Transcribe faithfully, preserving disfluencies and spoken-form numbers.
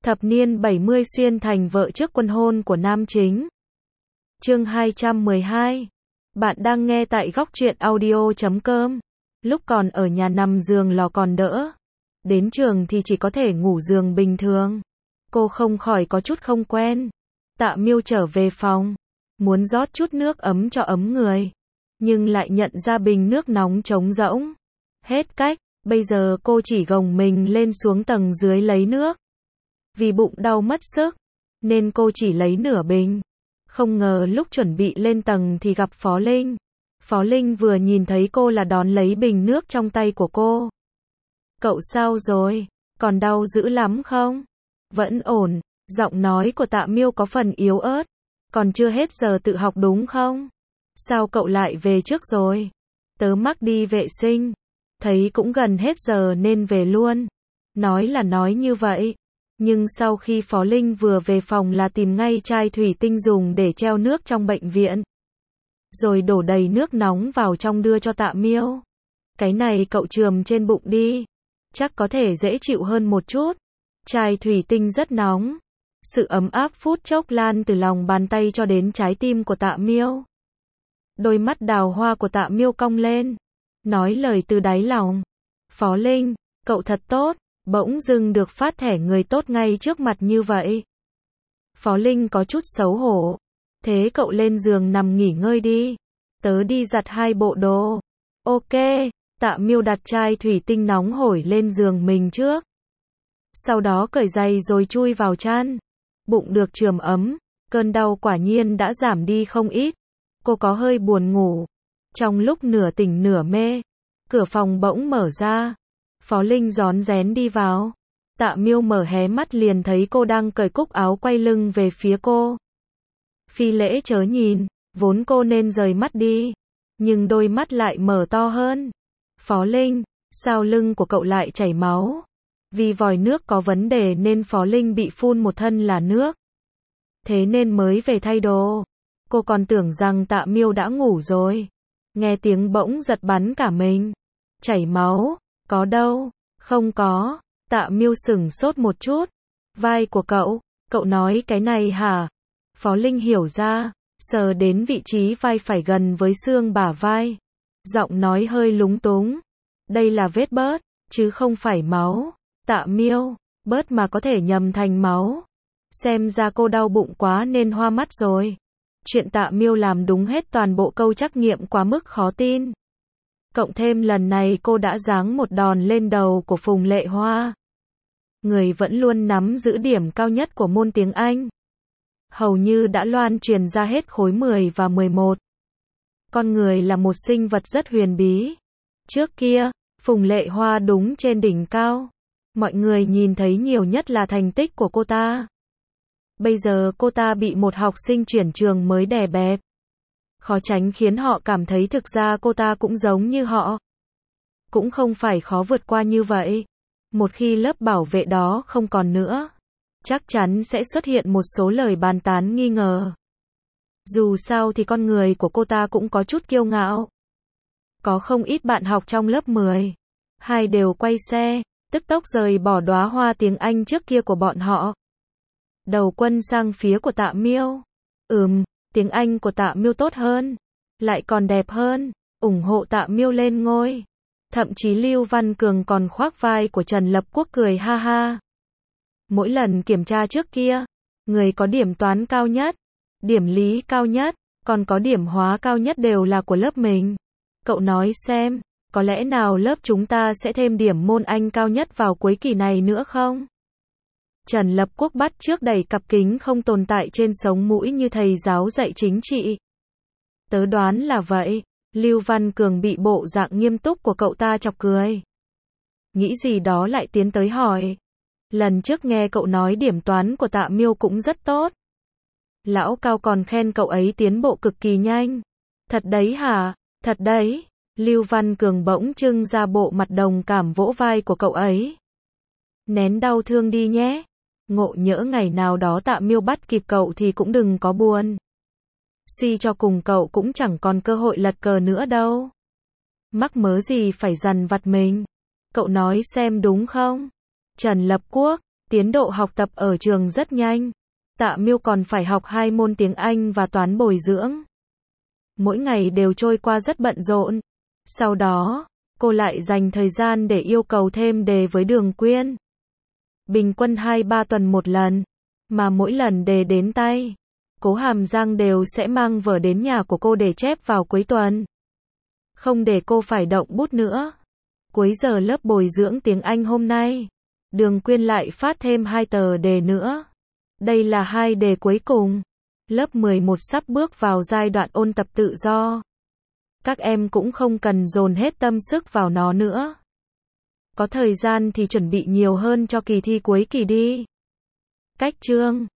Thập niên bảy mươi xuyên thành vợ trước quân hôn của nam chính. Chương hai trăm mười hai. Bạn đang nghe tại góc truyện audio chấm com. Lúc còn ở nhà nằm giường lò còn đỡ. Đến trường thì chỉ có thể ngủ giường bình thường. Cô không khỏi có chút không quen. Tạ Miêu trở về phòng. Muốn rót chút nước ấm cho ấm người. Nhưng lại nhận ra bình nước nóng trống rỗng. Hết cách, bây giờ cô chỉ gồng mình lên xuống tầng dưới lấy nước. Vì bụng đau mất sức, nên cô chỉ lấy nửa bình. Không ngờ lúc chuẩn bị lên tầng thì gặp Phó Linh. Phó Linh vừa nhìn thấy cô là đón lấy bình nước trong tay của cô. Cậu sao rồi? Còn đau dữ lắm không? Vẫn ổn. Giọng nói của Tạ Miêu có phần yếu ớt. Còn chưa hết giờ tự học đúng không? Sao cậu lại về trước rồi? Tớ mắc đi vệ sinh. Thấy cũng gần hết giờ nên về luôn. Nói là nói như vậy. Nhưng sau khi Phó Linh vừa về phòng là tìm ngay chai thủy tinh dùng để treo nước trong bệnh viện. Rồi đổ đầy nước nóng vào trong đưa cho Tạ Miêu. Cái này cậu chườm trên bụng đi. Chắc có thể dễ chịu hơn một chút. Chai thủy tinh rất nóng. Sự ấm áp phút chốc lan từ lòng bàn tay cho đến trái tim của Tạ Miêu. Đôi mắt đào hoa của Tạ Miêu cong lên. Nói lời từ đáy lòng. Phó Linh, cậu thật tốt. Bỗng dưng được phát thẻ người tốt ngay trước mặt như vậy. Phó Linh có chút xấu hổ. Thế cậu lên giường nằm nghỉ ngơi đi. Tớ đi giặt hai bộ đồ. Ok. Tạ Miêu đặt chai thủy tinh nóng hổi lên giường mình trước. Sau đó cởi giày rồi chui vào chăn. Bụng được chườm ấm. Cơn đau quả nhiên đã giảm đi không ít. Cô có hơi buồn ngủ. Trong lúc nửa tỉnh nửa mê, cửa phòng bỗng mở ra. Phó Linh rón rén đi vào. Tạ Miêu mở hé mắt liền thấy cô đang cởi cúc áo quay lưng về phía cô. Phi lễ chớ nhìn, vốn cô nên rời mắt đi. Nhưng đôi mắt lại mở to hơn. Phó Linh, sao lưng của cậu lại chảy máu? Vì vòi nước có vấn đề nên Phó Linh bị phun một thân là nước. Thế nên mới về thay đồ. Cô còn tưởng rằng Tạ Miêu đã ngủ rồi. Nghe tiếng bỗng giật bắn cả mình. Chảy máu? Có đâu? Không có. Tạ Miêu sửng sốt một chút. Vai của cậu? Cậu nói cái này hả? Phó Linh hiểu ra. Sờ đến vị trí vai phải gần với xương bả vai. Giọng nói hơi lúng túng. Đây là vết bớt, chứ không phải máu. Tạ Miêu, bớt mà có thể nhầm thành máu. Xem ra cô đau bụng quá nên hoa mắt rồi. Chuyện Tạ Miêu làm đúng hết toàn bộ câu trắc nghiệm quá mức khó tin. Cộng thêm lần này cô đã giáng một đòn lên đầu của Phùng Lệ Hoa. Người vẫn luôn nắm giữ điểm cao nhất của môn tiếng Anh. Hầu như đã loan truyền ra hết khối mười và mười một. Con người là một sinh vật rất huyền bí. Trước kia, Phùng Lệ Hoa đúng trên đỉnh cao. Mọi người nhìn thấy nhiều nhất là thành tích của cô ta. Bây giờ cô ta bị một học sinh chuyển trường mới đè bẹp. Khó tránh khiến họ cảm thấy thực ra cô ta cũng giống như họ. Cũng không phải khó vượt qua như vậy. Một khi lớp bảo vệ đó không còn nữa, chắc chắn sẽ xuất hiện một số lời bàn tán nghi ngờ. Dù sao thì con người của cô ta cũng có chút kiêu ngạo. Có không ít bạn học trong lớp mười. Hai đều quay xe, tức tốc rời bỏ đóa hoa tiếng Anh trước kia của bọn họ. Đầu quân sang phía của Tạ Miêu. Ừm, tiếng Anh của Tạ Miêu tốt hơn. Lại còn đẹp hơn. ủng hộ Tạ Miêu lên ngôi. Thậm chí Lưu Văn Cường còn khoác vai của Trần Lập Quốc cười ha ha. Mỗi lần kiểm tra trước kia, người có điểm toán cao nhất, điểm lý cao nhất, còn có điểm hóa cao nhất đều là của lớp mình. Cậu nói xem, có lẽ nào lớp chúng ta sẽ thêm điểm môn Anh cao nhất vào cuối kỳ này nữa không? Trần Lập Quốc bắt trước đẩy cặp kính không tồn tại trên sống mũi như thầy giáo dạy chính trị. Tớ đoán là vậy. Lưu Văn Cường bị bộ dạng nghiêm túc của cậu ta chọc cười. Nghĩ gì đó lại tiến tới hỏi. Lần trước nghe cậu nói điểm toán của Tạ Miêu cũng rất tốt. Lão Cao còn khen cậu ấy tiến bộ cực kỳ nhanh. Thật đấy hả? Thật đấy. Lưu Văn Cường bỗng trưng ra bộ mặt đồng cảm vỗ vai của cậu ấy. Nén đau thương đi nhé. Ngộ nhỡ ngày nào đó Tạ Miêu bắt kịp cậu thì cũng đừng có buồn. Suy cho cùng cậu cũng chẳng còn cơ hội lật cờ nữa đâu. Mắc mớ gì phải dằn vặt mình. Cậu nói xem đúng không? Trần Lập Quốc, Tiến độ học tập ở trường rất nhanh. Tạ Miêu còn phải học hai môn tiếng Anh và toán bồi dưỡng. Mỗi ngày đều trôi qua rất bận rộn. Sau đó, cô lại dành thời gian để yêu cầu thêm đề với Đường Quyên. Bình quân hai ba tuần một lần, mà mỗi lần đề đến tay, Cố Hàm Giang đều sẽ mang vở đến nhà của cô để chép vào cuối tuần. Không để cô phải động bút nữa. Cuối giờ lớp bồi dưỡng tiếng Anh hôm nay, Đường Quyên lại phát thêm hai tờ đề nữa. Đây là hai đề cuối cùng. Lớp mười một sắp bước vào giai đoạn ôn tập tự do. Các em cũng không cần dồn hết tâm sức vào nó nữa. Có thời gian thì chuẩn bị nhiều hơn cho kỳ thi cuối kỳ đi. Cách chương